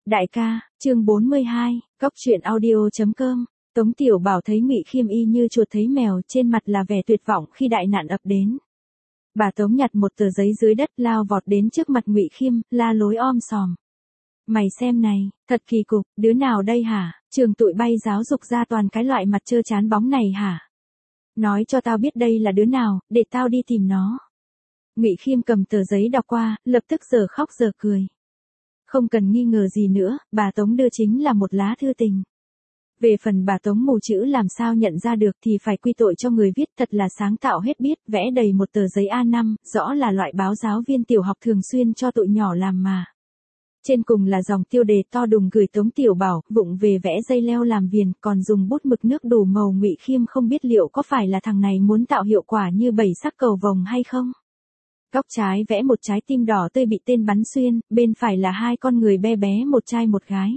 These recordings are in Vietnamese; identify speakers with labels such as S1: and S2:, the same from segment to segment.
S1: Đại ca, chương 42, cóc truyện audio.com. Tống Tiểu Bảo thấy Ngụy Khiêm y như chuột thấy mèo, trên mặt là vẻ tuyệt vọng khi đại nạn ập đến. Bà Tống nhặt một tờ giấy dưới đất lao vọt đến trước mặt Ngụy Khiêm, la lối om sòm. Mày xem này, thật kỳ cục, đứa nào đây hả? Trường tụi bay giáo dục ra toàn cái loại mặt trơ chán bóng này hả? Nói cho tao biết đây là đứa nào, để tao đi tìm nó. Ngụy Khiêm cầm tờ giấy đọc qua, lập tức giờ khóc giờ cười. Không cần nghi ngờ gì nữa, bà Tống đưa chính là một lá thư tình. Về phần bà Tống mù chữ làm sao nhận ra được thì phải quy tội cho người viết, thật là sáng tạo hết biết, vẽ đầy một tờ giấy A5, rõ là loại báo giáo viên tiểu học thường xuyên cho tụi nhỏ làm mà. Trên cùng là dòng tiêu đề to đùng gửi Tống Tiểu Bảo, vụng về vẽ dây leo làm viền, còn dùng bút mực nước đủ màu. Ngụy Khiêm không biết liệu có phải là thằng này muốn tạo hiệu quả như bảy sắc cầu vồng hay không. Góc trái vẽ một trái tim đỏ tươi bị tên bắn xuyên, bên phải là hai con người bé bé, một trai một gái.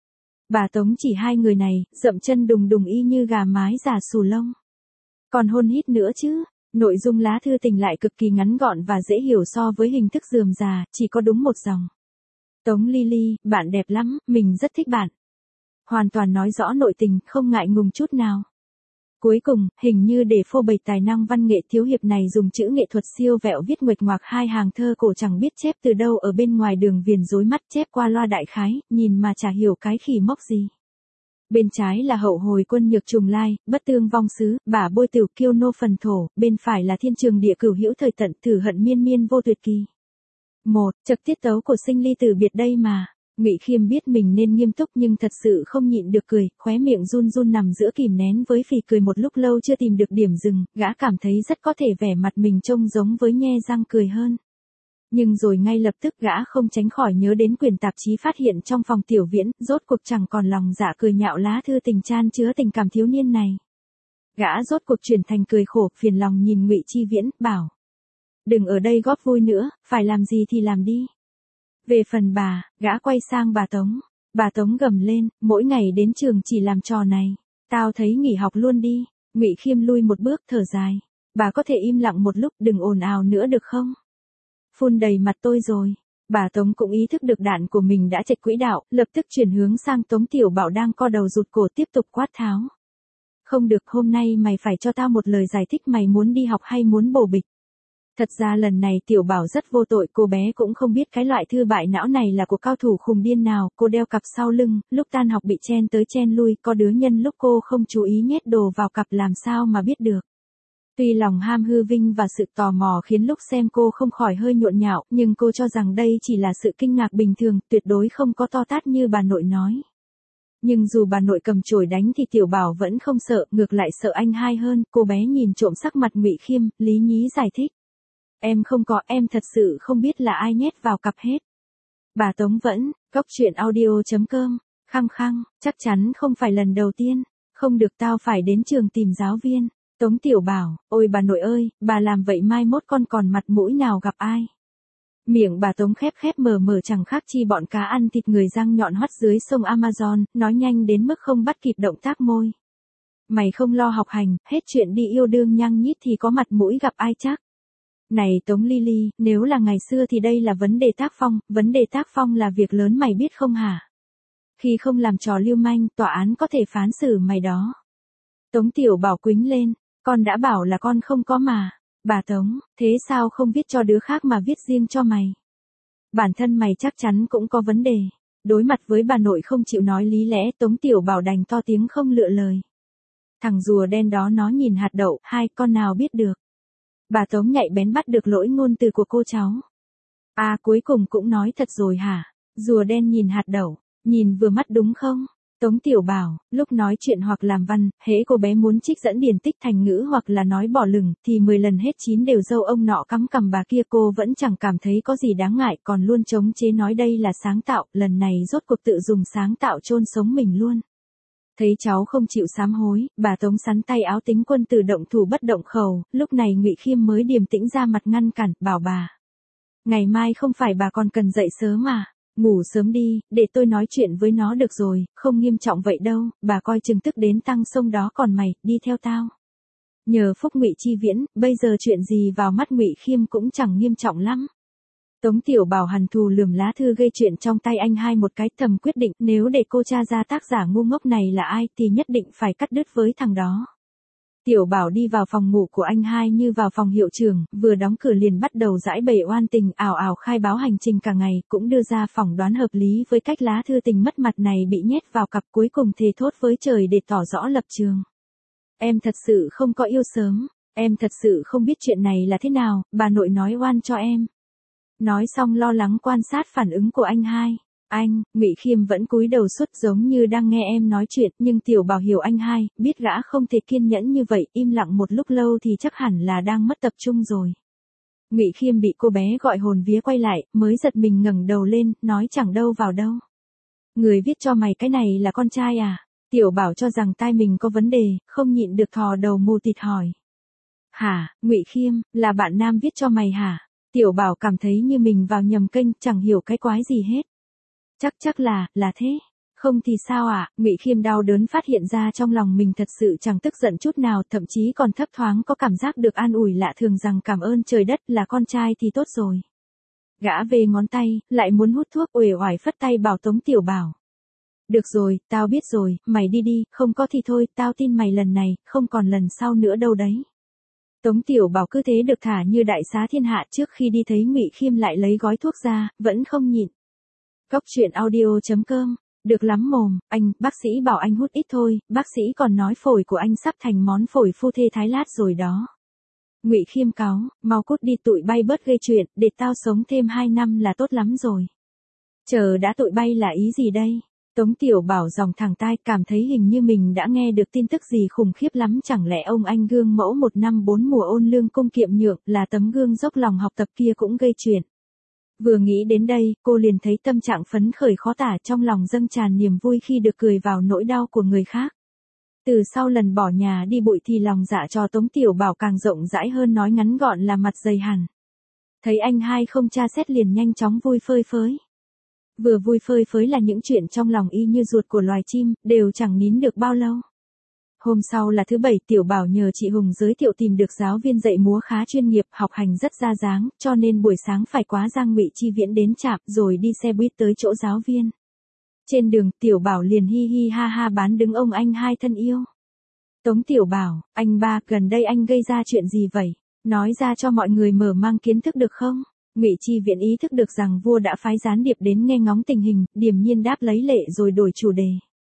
S1: Bà Tống chỉ hai người này, dậm chân đùng đùng y như gà mái già xù lông. Còn hôn hít nữa chứ. Nội dung lá thư tình lại cực kỳ ngắn gọn và dễ hiểu so với hình thức rườm rà, chỉ có đúng một dòng. Tống Lily, bạn đẹp lắm, mình rất thích bạn. Hoàn toàn nói rõ nội tình, không ngại ngùng chút nào. Cuối cùng, hình như để phô bày tài năng văn nghệ, thiếu hiệp này dùng chữ nghệ thuật siêu vẹo viết nguệch ngoạc hai hàng thơ cổ chẳng biết chép từ đâu ở bên ngoài đường viền rối mắt, chép qua loa đại khái, nhìn mà chả hiểu cái khỉ mốc gì. Bên trái là hậu hồi quân nhược trùng lai, bất tương vong xứ, bả bôi tiểu kiêu nô phần thổ, bên phải là thiên trường địa cửu hữu thời tận, thử hận miên miên vô tuyệt kỳ. Chậc tiết tấu của sinh ly tử biệt đây mà. Ngụy Khiêm biết mình nên nghiêm túc nhưng thật sự không nhịn được cười, khóe miệng run run nằm giữa kìm nén với phì cười một lúc lâu chưa tìm được điểm dừng, gã cảm thấy rất có thể vẻ mặt mình trông giống với nhe răng cười hơn. Nhưng rồi ngay lập tức gã không tránh khỏi nhớ đến quyển tạp chí phát hiện trong phòng Tiểu Viễn, rốt cuộc chẳng còn lòng dạ cười nhạo lá thư tình chan chứa tình cảm thiếu niên này. Gã rốt cuộc chuyển thành cười khổ phiền lòng nhìn Ngụy Chi Viễn, bảo: đừng ở đây góp vui nữa, phải làm gì thì làm đi. Về phần bà, gã quay sang bà Tống. Bà Tống gầm lên, mỗi ngày đến trường chỉ làm trò này. Tao thấy nghỉ học luôn đi. Ngụy Khiêm lui một bước thở dài. Bà có thể im lặng một lúc, đừng ồn ào nữa được không? Phun đầy mặt tôi rồi. Bà Tống cũng ý thức được đạn của mình đã chệch quỹ đạo, lập tức chuyển hướng sang Tống Tiểu Bảo đang co đầu rụt cổ tiếp tục quát tháo. Không được, hôm nay mày phải cho tao một lời giải thích, mày muốn đi học hay muốn bồ bịch? Thật ra lần này Tiểu Bảo rất vô tội, cô bé cũng không biết cái loại thư bại não này là của cao thủ khùng điên nào, cô đeo cặp sau lưng, lúc tan học bị chen tới chen lui, có đứa nhân lúc cô không chú ý nhét đồ vào cặp làm sao mà biết được. Tuy lòng ham hư vinh và sự tò mò khiến lúc xem cô không khỏi hơi nhộn nhạo, nhưng cô cho rằng đây chỉ là sự kinh ngạc bình thường, tuyệt đối không có to tát như bà nội nói. Nhưng dù bà nội cầm chổi đánh thì Tiểu Bảo vẫn không sợ, ngược lại sợ anh hai hơn. Cô bé nhìn trộm sắc mặt Ngụy Khiêm, lý nhí giải thích. Em không có, em thật sự không biết là ai nhét vào cặp hết. Bà Tống vẫn, cóc truyện audio.com, khăng khăng, chắc chắn không phải lần đầu tiên. Không được, tao phải đến trường tìm giáo viên. Tống Tiểu Bảo, ôi bà nội ơi, bà làm vậy mai mốt con còn mặt mũi nào gặp ai. Miệng bà Tống khép khép mờ mờ chẳng khác chi bọn cá ăn thịt người răng nhọn hoắt dưới sông Amazon, nói nhanh đến mức không bắt kịp động tác môi. Mày không lo học hành, hết chuyện đi yêu đương nhăng nhít thì có mặt mũi gặp ai chắc. Này Tống Lily, nếu là ngày xưa thì đây là vấn đề tác phong là việc lớn mày biết không hả? Khi không làm trò lưu manh, tòa án có thể phán xử mày đó. Tống Tiểu Bảo quýnh lên, con đã bảo là con không có mà. Bà Tống, thế sao không viết cho đứa khác mà viết riêng cho mày? Bản thân mày chắc chắn cũng có vấn đề. Đối mặt với bà nội không chịu nói lý lẽ, Tống Tiểu Bảo đành to tiếng không lựa lời. Thằng rùa đen đó nó nhìn hạt đậu, hai con nào biết được. Bà Tống nhạy bén bắt được lỗi ngôn từ của cô cháu. À, cuối cùng cũng nói thật rồi hả? Rùa đen nhìn hạt đậu, nhìn vừa mắt đúng không? Tống Tiểu Bảo, lúc nói chuyện hoặc làm văn, hễ cô bé muốn trích dẫn điển tích thành ngữ hoặc là nói bỏ lửng, thì 10 lần hết 9 đều dâu ông nọ cắm cằm bà kia, cô vẫn chẳng cảm thấy có gì đáng ngại, còn luôn chống chế nói đây là sáng tạo, lần này rốt cuộc tự dùng sáng tạo chôn sống mình luôn. Thấy cháu không chịu sám hối, bà Tống sắn tay áo tính quân tử động thủ bất động khẩu, lúc này Ngụy Khiêm mới điềm tĩnh ra mặt ngăn cản, bảo bà. Ngày mai không phải bà còn cần dậy sớm mà, ngủ sớm đi, để tôi nói chuyện với nó được rồi, không nghiêm trọng vậy đâu, bà coi chừng tức đến tăng sông đó còn mày, đi theo tao. Nhờ phúc Ngụy Chi Viễn, bây giờ chuyện gì vào mắt Ngụy Khiêm cũng chẳng nghiêm trọng lắm. Tống Tiểu Bảo hằn thù lườm lá thư gây chuyện trong tay anh hai một cái, thầm quyết định nếu để cô tra ra tác giả ngu ngốc này là ai thì nhất định phải cắt đứt với thằng đó. Tiểu Bảo đi vào phòng ngủ của anh hai như vào phòng hiệu trưởng, vừa đóng cửa liền bắt đầu giãi bày oan tình, ảo ảo khai báo hành trình cả ngày, cũng đưa ra phỏng đoán hợp lý với cách lá thư tình mất mặt này bị nhét vào cặp, cuối cùng thề thốt với trời để tỏ rõ lập trường. Em thật sự không có yêu sớm, em thật sự không biết chuyện này là thế nào, bà nội nói oan cho em. Nói xong lo lắng quan sát phản ứng của anh hai. Anh, Ngụy Khiêm vẫn cúi đầu suốt giống như đang nghe em nói chuyện, nhưng Tiểu Bảo hiểu anh hai, biết gã không thể kiên nhẫn như vậy, im lặng một lúc lâu thì chắc hẳn là đang mất tập trung rồi. Ngụy Khiêm bị cô bé gọi hồn vía quay lại, mới giật mình ngẩng đầu lên, nói chẳng đâu vào đâu. Người viết cho mày cái này là con trai à? Tiểu Bảo cho rằng tai mình có vấn đề, không nhịn được thò đầu mù tịt hỏi. Hả, Ngụy Khiêm, là bạn nam viết cho mày hả? Tiểu Bảo cảm thấy như mình vào nhầm kênh, chẳng hiểu cái quái gì hết. Chắc là thế. Không thì sao ạ? Ngụy Khiêm đau đớn phát hiện ra trong lòng mình thật sự chẳng tức giận chút nào, thậm chí còn thấp thoáng có cảm giác được an ủi lạ thường rằng cảm ơn trời đất, là con trai thì tốt rồi. Gã về ngón tay, lại muốn hút thuốc, uể oải phất tay bảo Tống Tiểu Bảo. Được rồi, tao biết rồi, mày đi đi, không có thì thôi, tao tin mày lần này, không còn lần sau nữa đâu đấy. Tống Tiểu Bảo cứ thế được thả như đại xá thiên hạ, trước khi đi thấy Ngụy Khiêm lại lấy gói thuốc ra, vẫn không nhịn. Cóc truyện audio.com, được lắm mồm, anh, bác sĩ bảo anh hút ít thôi, bác sĩ còn nói phổi của anh sắp thành món phổi phu thê Thái Lát rồi đó. Ngụy Khiêm cáu, mau cút đi tụi bay bớt gây chuyện, để tao sống thêm 2 năm là tốt lắm rồi. Chờ đã, tụi bay là ý gì đây? Tống Tiểu Bảo dòng thẳng tai, cảm thấy hình như mình đã nghe được tin tức gì khủng khiếp lắm, chẳng lẽ ông anh gương mẫu 1 năm 4 mùa ôn lương cung kiệm nhượng, là tấm gương dốc lòng học tập kia cũng gây chuyện. Vừa nghĩ đến đây, cô liền thấy tâm trạng phấn khởi khó tả, trong lòng dâng tràn niềm vui khi được cười vào nỗi đau của người khác. Từ sau lần bỏ nhà đi bụi thì lòng dạ cho Tống Tiểu Bảo càng rộng rãi hơn, nói ngắn gọn là mặt dày hẳn. Thấy anh hai không tra xét liền nhanh chóng vui phơi phới. Vừa vui phơi phới là những chuyện trong lòng y như ruột của loài chim, đều chẳng nín được bao lâu. Hôm sau là thứ Bảy, Tiểu Bảo nhờ chị Hùng giới thiệu tìm được giáo viên dạy múa khá chuyên nghiệp, học hành rất ra dáng, cho nên buổi sáng phải quá giang Ngụy Chi Viễn đến trạm, rồi đi xe buýt tới chỗ giáo viên. Trên đường, Tiểu Bảo liền hi hi ha ha bán đứng ông anh hai thân yêu. Tống Tiểu Bảo, anh ba, gần đây anh gây ra chuyện gì vậy? Nói ra cho mọi người mở mang kiến thức được không? Ngụy Chi Viễn ý thức được rằng vua đã phái gián điệp đến nghe ngóng tình hình, điềm nhiên đáp lấy lệ rồi đổi chủ đề.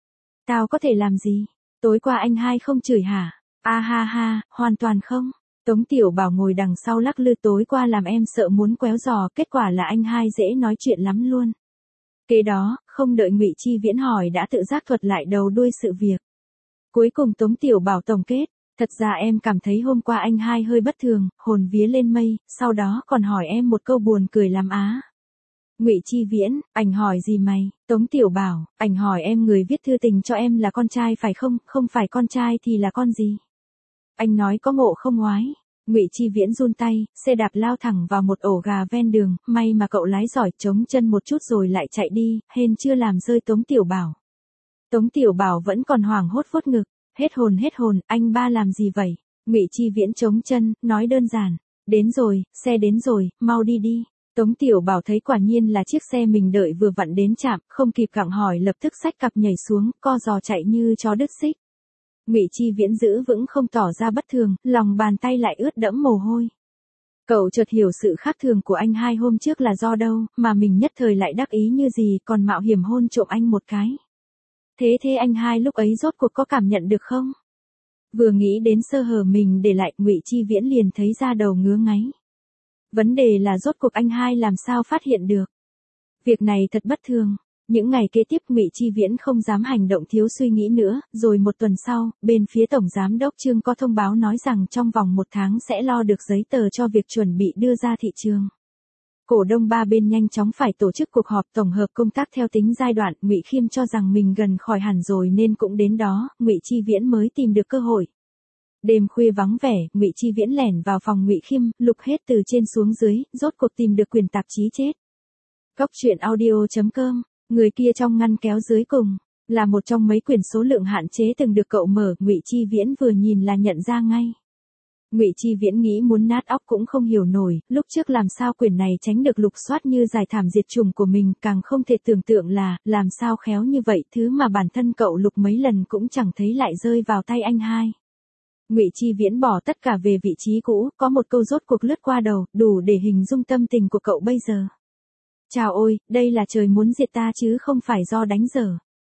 S1: Tao có thể làm gì? Tối qua anh hai không chửi hả? A ha ha, hoàn toàn không. Tống Tiểu Bảo ngồi đằng sau lắc lư, tối qua làm em sợ muốn quéo giò, kết quả là anh hai dễ nói chuyện lắm luôn. Kế đó, không đợi Ngụy Chi Viễn hỏi đã tự giác thuật lại đầu đuôi sự việc. Cuối cùng Tống Tiểu Bảo tổng kết, thật ra em cảm thấy hôm qua anh hai hơi bất thường, hồn vía lên mây, sau đó còn hỏi em một câu buồn cười lắm á. Ngụy Chi Viễn, anh hỏi gì mày? Tống Tiểu Bảo, anh hỏi em người viết thư tình cho em là con trai phải không? Không phải con trai thì là con gì? Anh nói có ngộ không oái? Ngụy Chi Viễn run tay, xe đạp lao thẳng vào một ổ gà ven đường, may mà cậu lái giỏi, chống chân một chút rồi lại chạy đi, hên chưa làm rơi Tống Tiểu Bảo. Tống Tiểu Bảo vẫn còn hoảng hốt vuốt ngực, hết hồn, anh ba làm gì vậy? Ngụy Chi Viễn chống chân, nói đơn giản, đến rồi, xe đến rồi, mau đi đi. Tống Tiểu Bảo thấy quả nhiên là chiếc xe mình đợi vừa vặn đến trạm, không kịp gặng hỏi lập tức xách cặp nhảy xuống, co giò chạy như chó đứt xích. Ngụy Chi Viễn giữ vững không tỏ ra bất thường, lòng bàn tay lại ướt đẫm mồ hôi. Cậu chợt hiểu sự khác thường của anh hai hôm trước là do đâu, mà mình nhất thời lại đắc ý như gì, còn mạo hiểm hôn trộm anh một cái. Thế anh hai lúc ấy rốt cuộc có cảm nhận được không? Vừa nghĩ đến sơ hở mình để lại, Ngụy Chi Viễn liền thấy da đầu ngứa ngáy. Vấn đề là rốt cuộc anh hai làm sao phát hiện được. Việc này thật bất thường. Những ngày kế tiếp Ngụy Chi Viễn không dám hành động thiếu suy nghĩ nữa, rồi một tuần sau, bên phía Tổng Giám đốc Trương có thông báo nói rằng trong vòng 1 tháng sẽ lo được giấy tờ cho việc chuẩn bị đưa ra thị trường. Cổ đông ba bên nhanh chóng phải tổ chức cuộc họp tổng hợp công tác theo tính giai đoạn, Ngụy Khiêm cho rằng mình gần khỏi hẳn rồi nên cũng đến đó, Ngụy Chi Viễn mới tìm được cơ hội. Đêm khuya vắng vẻ, Ngụy Chi Viễn lẻn vào phòng Ngụy Khiêm, lục hết từ trên xuống dưới, rốt cuộc tìm được quyển tạp chí chết. Cóc truyện audio.com, người kia trong ngăn kéo dưới cùng, là một trong mấy quyển số lượng hạn chế từng được cậu mở, Ngụy Chi Viễn vừa nhìn là nhận ra ngay. Ngụy Chi Viễn nghĩ muốn nát óc cũng không hiểu nổi, lúc trước làm sao quyển này tránh được lục soát như giải thảm diệt chủng của mình, càng không thể tưởng tượng là, làm sao khéo như vậy, thứ mà bản thân cậu lục mấy lần cũng chẳng thấy lại rơi vào tay anh hai. Ngụy Chi Viễn bỏ tất cả về vị trí cũ, có một câu rốt cuộc lướt qua đầu, đủ để hình dung tâm tình của cậu bây giờ. Chào ôi, đây là trời muốn diệt ta chứ không phải do đánh dở.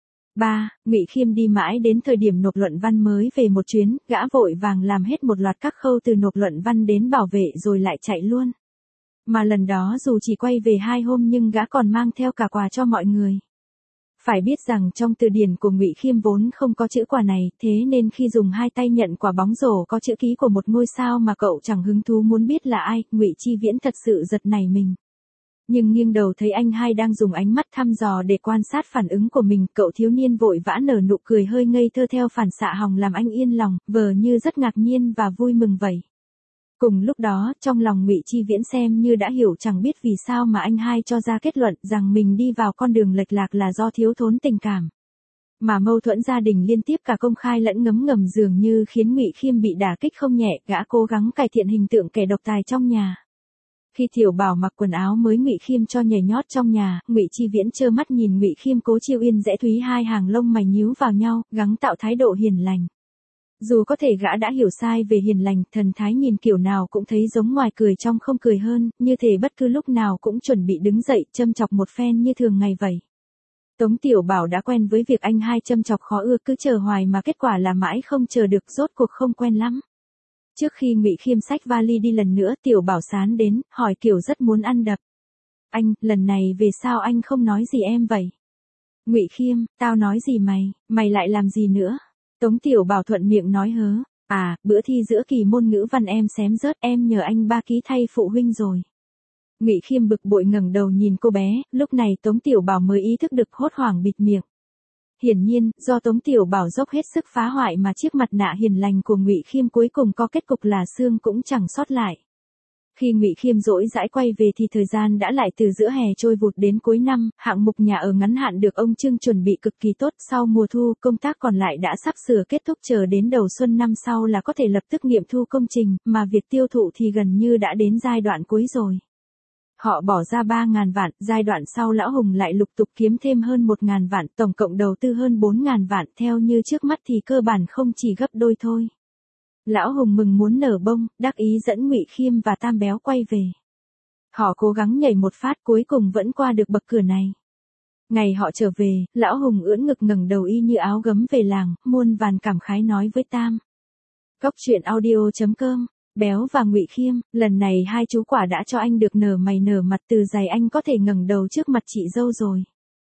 S1: 3. Ngụy Khiêm đi mãi đến thời điểm nộp luận văn mới về một chuyến, gã vội vàng làm hết một loạt các khâu từ nộp luận văn đến bảo vệ rồi lại chạy luôn. Mà lần đó dù chỉ quay về 2 hôm nhưng gã còn mang theo cả quà cho mọi người. Phải biết rằng trong từ điển của Ngụy Khiêm vốn không có chữ quà này, thế nên khi dùng hai tay nhận quả bóng rổ có chữ ký của một ngôi sao mà cậu chẳng hứng thú muốn biết là ai, Ngụy Chi Viễn thật sự giật nảy mình. Nhưng nghiêng đầu thấy anh hai đang dùng ánh mắt thăm dò để quan sát phản ứng của mình, cậu thiếu niên vội vã nở nụ cười hơi ngây thơ theo phản xạ hòng làm anh yên lòng, vờ như rất ngạc nhiên và vui mừng vậy. Cùng lúc đó, trong lòng Ngụy Chi Viễn xem như đã hiểu chẳng biết vì sao mà anh hai cho ra kết luận rằng mình đi vào con đường lệch lạc là do thiếu thốn tình cảm. Mà mâu thuẫn gia đình liên tiếp cả công khai lẫn ngấm ngầm dường như khiến Ngụy Khiêm bị đả kích không nhẹ, gã cố gắng cải thiện hình tượng kẻ độc tài trong nhà. Khi Tiểu Bảo mặc quần áo mới Ngụy Khiêm cho nhảy nhót trong nhà, Ngụy Chi Viễn trơ mắt nhìn Ngụy Khiêm cố chiêu yên dễ thúy, hai hàng lông mày nhíu vào nhau, gắng tạo thái độ hiền lành. Dù có thể gã đã hiểu sai về hiền lành, thần thái nhìn kiểu nào cũng thấy giống ngoài cười trong không cười hơn, như thể bất cứ lúc nào cũng chuẩn bị đứng dậy châm chọc một phen như thường ngày vậy. Tống Tiểu Bảo đã quen với việc anh hai châm chọc khó ưa, cứ chờ hoài mà kết quả là mãi không chờ được, rốt cuộc không quen lắm. Trước khi Ngụy Khiêm xách vali đi lần nữa, Tiểu Bảo sán đến, hỏi kiểu rất muốn ăn đập. Anh, lần này về sao anh không nói gì em vậy? Ngụy Khiêm, tao nói gì mày lại làm gì nữa? Tống Tiểu Bảo thuận miệng nói hớ, bữa thi giữa kỳ môn ngữ văn em xém rớt, em nhờ anh 3 ký thay phụ huynh rồi. Ngụy Khiêm bực bội ngẩng đầu nhìn cô bé, lúc này Tống Tiểu Bảo mới ý thức được, hốt hoảng bịt miệng. Hiển nhiên, do Tống Tiểu Bảo dốc hết sức phá hoại mà chiếc mặt nạ hiền lành của Ngụy Khiêm cuối cùng có kết cục là xương cũng chẳng sót lại. Khi Ngụy Khiêm rỗi rãi quay về thì thời gian đã lại từ giữa hè trôi vụt đến cuối năm, hạng mục nhà ở ngắn hạn được ông Trương chuẩn bị cực kỳ tốt, sau mùa thu, công tác còn lại đã sắp sửa kết thúc, chờ đến đầu xuân năm sau là có thể lập tức nghiệm thu công trình, mà việc tiêu thụ thì gần như đã đến giai đoạn cuối rồi. Họ bỏ ra 3.000 vạn, giai đoạn sau Lão Hùng lại lục tục kiếm thêm hơn 1.000 vạn, tổng cộng đầu tư hơn 4.000 vạn, theo như trước mắt thì cơ bản không chỉ gấp đôi thôi. Lão Hùng mừng muốn nở bông, đắc ý dẫn Ngụy Khiêm và Tam Béo quay về. Họ cố gắng nhảy một phát cuối cùng vẫn qua được bậc cửa này. Ngày họ trở về, Lão Hùng ưỡn ngực ngẩng đầu y như áo gấm về làng, muôn vàn cảm khái nói với Tam. Cóc truyện audio.com. Béo và Ngụy Khiêm, lần này hai chú quả đã cho anh được nở mày nở mặt, từ giày anh có thể ngẩng đầu trước mặt chị dâu rồi.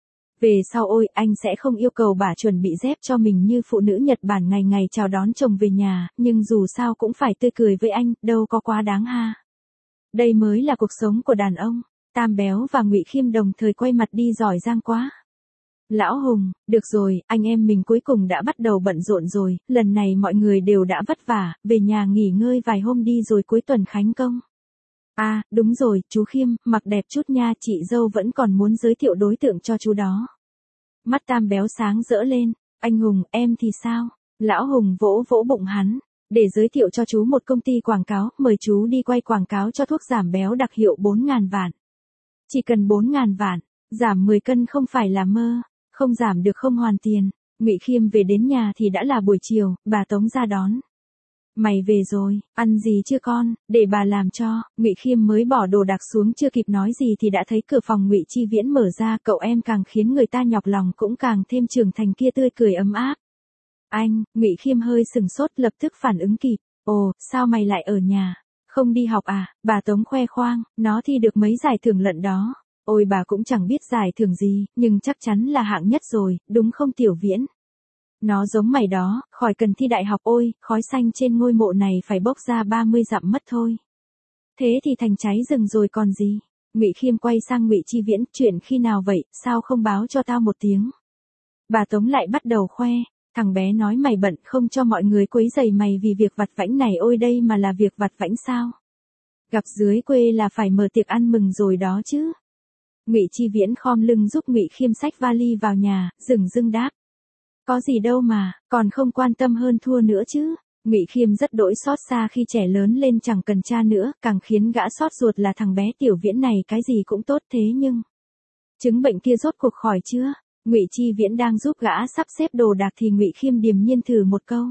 S1: Về sau ôi, anh sẽ không yêu cầu bà chuẩn bị dép cho mình như phụ nữ Nhật Bản ngày ngày chào đón chồng về nhà, nhưng dù sao cũng phải tươi cười với anh, đâu có quá đáng ha. Đây mới là cuộc sống của đàn ông. Tam Béo và Ngụy Khiêm đồng thời quay mặt đi, giỏi giang quá. Lão Hùng, được rồi, anh em mình cuối cùng đã bắt đầu bận rộn rồi, lần này mọi người đều đã vất vả, về nhà nghỉ ngơi vài hôm đi rồi cuối tuần khánh công. Đúng rồi, chú Khiêm, mặc đẹp chút nha, chị dâu vẫn còn muốn giới thiệu đối tượng cho chú đó. Mắt Tam Béo sáng rỡ lên, anh Hùng, em thì sao? Lão Hùng vỗ vỗ bụng hắn, để giới thiệu cho chú một công ty quảng cáo, mời chú đi quay quảng cáo cho thuốc giảm béo đặc hiệu 4.000 vạn. Chỉ cần 4.000 vạn, giảm 10 cân không phải là mơ. Không giảm được không hoàn tiền. Ngụy Khiêm về đến nhà thì đã là buổi chiều, bà Tống ra đón. Mày về rồi, ăn gì chưa con, để bà làm cho. Ngụy Khiêm mới bỏ đồ đạc xuống, chưa kịp nói gì thì đã thấy cửa phòng Ngụy Chi Viễn mở ra, cậu em càng khiến người ta nhọc lòng cũng càng thêm trưởng thành kia tươi cười ấm áp. Anh, Ngụy Khiêm hơi sừng sốt, lập tức phản ứng kịp. Ồ, sao mày lại ở nhà? Không đi học à? Bà Tống khoe khoang, nó thi được mấy giải thưởng lận đó. Ôi bà cũng chẳng biết giải thưởng gì, nhưng chắc chắn là hạng nhất rồi, đúng không Tiểu Viễn? Nó giống mày đó, khỏi cần thi đại học, ôi, khói xanh trên ngôi mộ này phải bốc ra 30 dặm mất thôi. Thế thì thành cháy rừng rồi còn gì? Ngụy Khiêm quay sang Ngụy Chi Viễn, chuyện khi nào vậy, sao không báo cho tao một tiếng? Bà Tống lại bắt đầu khoe, thằng bé nói mày bận không cho mọi người quấy rầy mày vì việc vặt vãnh này, ôi đây mà là việc vặt vãnh sao? Gặp dưới quê là phải mở tiệc ăn mừng rồi đó chứ. Ngụy Chi Viễn khom lưng giúp Ngụy Khiêm xách vali vào nhà, dửng dưng đáp. Có gì đâu mà, còn không quan tâm hơn thua nữa chứ. Ngụy Khiêm rất đỗi xót xa khi trẻ lớn lên chẳng cần cha nữa, càng khiến gã xót ruột là thằng bé Tiểu Viễn này cái gì cũng tốt thế nhưng chứng bệnh kia rốt cuộc khỏi chưa? Ngụy Chi Viễn đang giúp gã sắp xếp đồ đạc thì Ngụy Khiêm điềm nhiên thử một câu.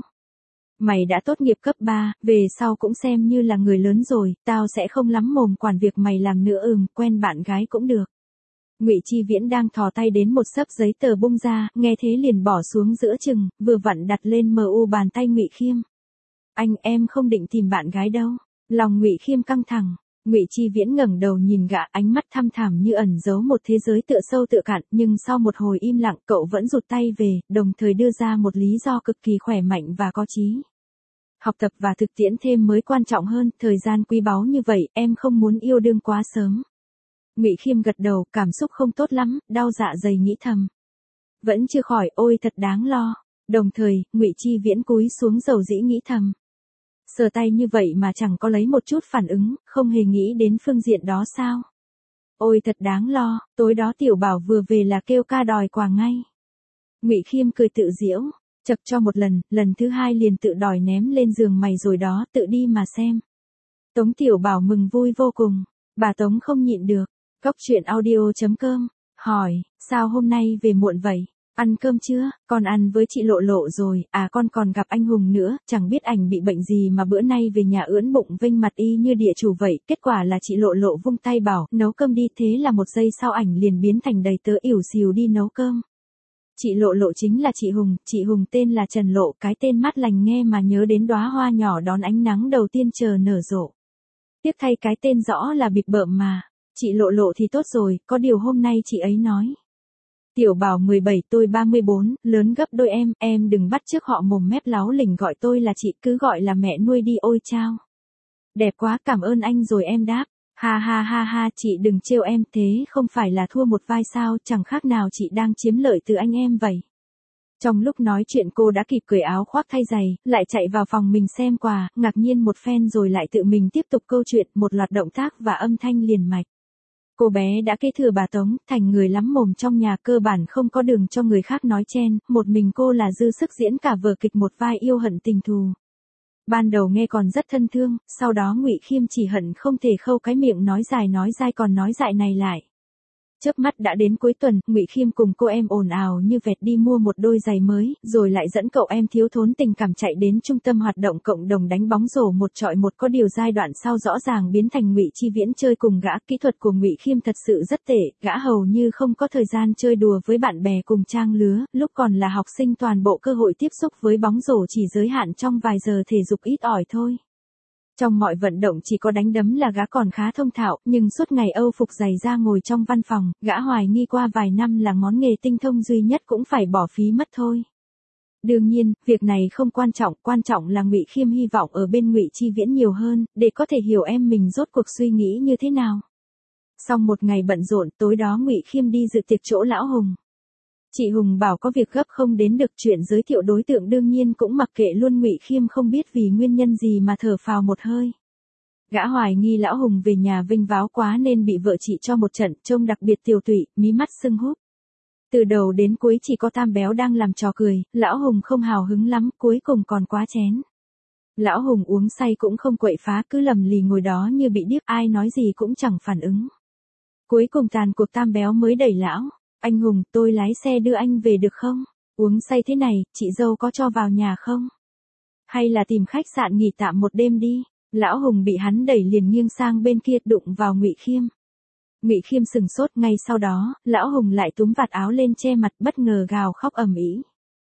S1: Mày đã tốt nghiệp cấp 3, về sau cũng xem như là người lớn rồi, tao sẽ không lắm mồm quản việc mày làm nữa, quen bạn gái cũng được. Ngụy Chi Viễn đang thò tay đến một xấp giấy tờ bung ra, nghe thế liền bỏ xuống giữa chừng, vừa vặn đặt lên bàn tay Ngụy Khiêm. Anh, em không định tìm bạn gái đâu. Lòng Ngụy Khiêm căng thẳng. Ngụy Chi Viễn ngẩng đầu nhìn gã, ánh mắt thăm thẳm như ẩn giấu một thế giới tựa sâu tựa cạn, nhưng sau một hồi im lặng, cậu vẫn rụt tay về, đồng thời đưa ra một lý do cực kỳ khỏe mạnh và có chí. Học tập và thực tiễn thêm mới quan trọng hơn, thời gian quý báu như vậy, em không muốn yêu đương quá sớm. Ngụy Khiêm gật đầu, cảm xúc không tốt lắm, đau dạ dày nghĩ thầm. Vẫn chưa khỏi, ôi thật đáng lo. Đồng thời, Ngụy Chi Viễn cúi xuống dầu dĩ nghĩ thầm. Sờ tay như vậy mà chẳng có lấy một chút phản ứng, không hề nghĩ đến phương diện đó sao? Ôi thật đáng lo, tối đó Tiểu Bảo vừa về là kêu ca đòi quà ngay. Ngụy Khiêm cười tự giễu, chậc cho một lần thứ hai liền tự đòi ném lên giường mày rồi đó, tự đi mà xem. Tống Tiểu Bảo mừng vui vô cùng, bà Tống không nhịn được. Cóc truyện audio.com, hỏi, sao hôm nay về muộn vậy? Ăn cơm chưa? Con ăn với chị Lộ Lộ rồi, con còn gặp anh Hùng nữa, chẳng biết ảnh bị bệnh gì mà bữa nay về nhà ưỡn bụng vênh mặt y như địa chủ vậy, kết quả là chị Lộ Lộ vung tay bảo, nấu cơm đi, thế là một giây sau ảnh liền biến thành đầy tớ ỉu xìu đi nấu cơm. Chị Lộ Lộ chính là chị Hùng tên là Trần Lộ, cái tên mát lành nghe mà nhớ đến đóa hoa nhỏ đón ánh nắng đầu tiên chờ nở rộ. Tiếc thay cái tên rõ là bịp bợm mà. Chị Lộ Lộ thì tốt rồi, có điều hôm nay chị ấy nói. Tiểu Bảo 17 tôi 34, lớn gấp đôi em đừng bắt chước họ mồm mép láo lỉnh gọi tôi là chị, cứ gọi là mẹ nuôi đi, ôi chao. Đẹp quá, cảm ơn anh rồi, em đáp. Ha ha ha ha, chị đừng trêu em, thế không phải là thua một vai sao, chẳng khác nào chị đang chiếm lợi từ anh em vậy. Trong lúc nói chuyện cô đã kịp cởi áo khoác thay giày, lại chạy vào phòng mình xem quà, ngạc nhiên một phen rồi lại tự mình tiếp tục câu chuyện, một loạt động tác và âm thanh liền mạch. Cô bé đã kế thừa bà Tống, thành người lắm mồm trong nhà, cơ bản không có đường cho người khác nói chen, một mình cô là dư sức diễn cả vở kịch một vai yêu hận tình thù. Ban đầu nghe còn rất thân thương, sau đó Ngụy Khiêm chỉ hận không thể khâu cái miệng nói dai còn nói dại này lại. Chớp mắt đã đến cuối tuần, Ngụy Khiêm cùng cô em ồn ào như vẹt đi mua một đôi giày mới, rồi lại dẫn cậu em thiếu thốn tình cảm chạy đến trung tâm hoạt động cộng đồng đánh bóng rổ một chọi một, có điều giai đoạn sau rõ ràng biến thành Ngụy Chi Viễn chơi cùng gã, kỹ thuật của Ngụy Khiêm thật sự rất tệ, gã hầu như không có thời gian chơi đùa với bạn bè cùng trang lứa, lúc còn là học sinh toàn bộ cơ hội tiếp xúc với bóng rổ chỉ giới hạn trong vài giờ thể dục ít ỏi thôi. Trong mọi vận động chỉ có đánh đấm là gã còn khá thông thạo, nhưng suốt ngày âu phục giày ra ngồi trong văn phòng, gã hoài nghi qua vài năm là ngón nghề tinh thông duy nhất cũng phải bỏ phí mất thôi. Đương nhiên, việc này không quan trọng là Ngụy Khiêm hy vọng ở bên Ngụy Chi Viễn nhiều hơn, để có thể hiểu em mình rốt cuộc suy nghĩ như thế nào. Sau một ngày bận rộn, tối đó Ngụy Khiêm đi dự tiệc chỗ lão Hùng. Chị Hùng bảo có việc gấp không đến được, chuyện giới thiệu đối tượng đương nhiên cũng mặc kệ luôn, Ngụy Khiêm không biết vì nguyên nhân gì mà thở phào một hơi. Gã hoài nghi lão Hùng về nhà vênh váo quá nên bị vợ chị cho một trận, trông đặc biệt tiều tụy, mí mắt sưng húp. Từ đầu đến cuối chỉ có Tam Béo đang làm trò cười, lão Hùng không hào hứng lắm, cuối cùng còn quá chén. Lão Hùng uống say cũng không quậy phá, cứ lầm lì ngồi đó như bị điếc, ai nói gì cũng chẳng phản ứng. Cuối cùng tàn cuộc Tam Béo mới đẩy lão. Anh Hùng, tôi lái xe đưa anh về được không? Uống say thế này, chị dâu có cho vào nhà không? Hay là tìm khách sạn nghỉ tạm một đêm đi? Lão Hùng bị hắn đẩy liền nghiêng sang bên kia, đụng vào Ngụy Khiêm. Ngụy Khiêm sừng sốt, ngay sau đó, lão Hùng lại túm vạt áo lên che mặt, bất ngờ gào khóc ầm ĩ.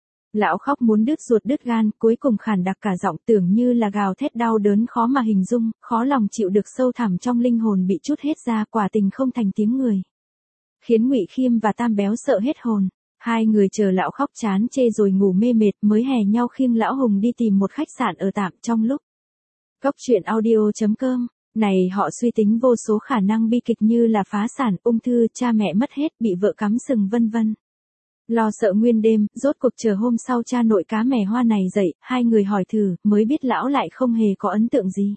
S1: Lão khóc muốn đứt ruột đứt gan, cuối cùng khản đặc cả giọng, tưởng như là gào thét đau đớn khó mà hình dung, khó lòng chịu được, sâu thẳm trong linh hồn bị trút hết ra, quả tình không thành tiếng người. Khiến Ngụy Khiêm và Tam Béo sợ hết hồn. Hai người chờ lão khóc chán chê rồi ngủ mê mệt mới hè nhau khiêng lão Hùng đi tìm một khách sạn ở tạm. Trong lúc Cóc truyện audio.com này họ suy tính vô số khả năng bi kịch như là phá sản, ung thư, cha mẹ mất hết, bị vợ cắm sừng vân vân. Lo sợ nguyên đêm, rốt cuộc chờ hôm sau cha nội cá mè hoa này dậy, hai người hỏi thử, mới biết lão lại không hề có ấn tượng gì.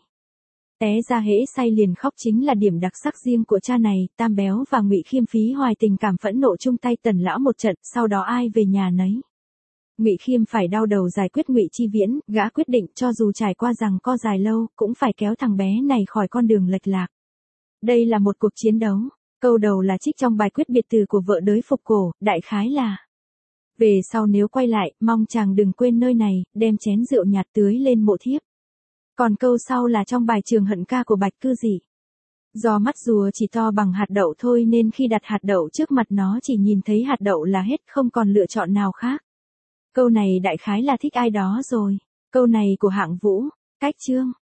S1: Té ra hễ say liền khóc chính là điểm đặc sắc riêng của cha này. Tam Béo và Ngụy Khiêm phí hoài tình cảm phẫn nộ chung tay tần lão một trận, sau đó ai về nhà nấy. Ngụy Khiêm phải đau đầu giải quyết Ngụy Chi Viễn, gã quyết định cho dù trải qua rằng co dài lâu, cũng phải kéo thằng bé này khỏi con đường lệch lạc. Đây là một cuộc chiến đấu. Câu đầu là trích trong bài quyết biệt từ của vợ đới Phục Cổ, đại khái là: về sau nếu quay lại, mong chàng đừng quên nơi này, đem chén rượu nhạt tưới lên mộ thiếp. Còn câu sau là trong bài Trường Hận Ca của Bạch Cư Dị. Do mắt rùa chỉ to bằng hạt đậu thôi nên khi đặt hạt đậu trước mặt nó chỉ nhìn thấy hạt đậu là hết, không còn lựa chọn nào khác. Câu này đại khái là thích ai đó rồi. Câu này của Hạng Vũ. Cách chương.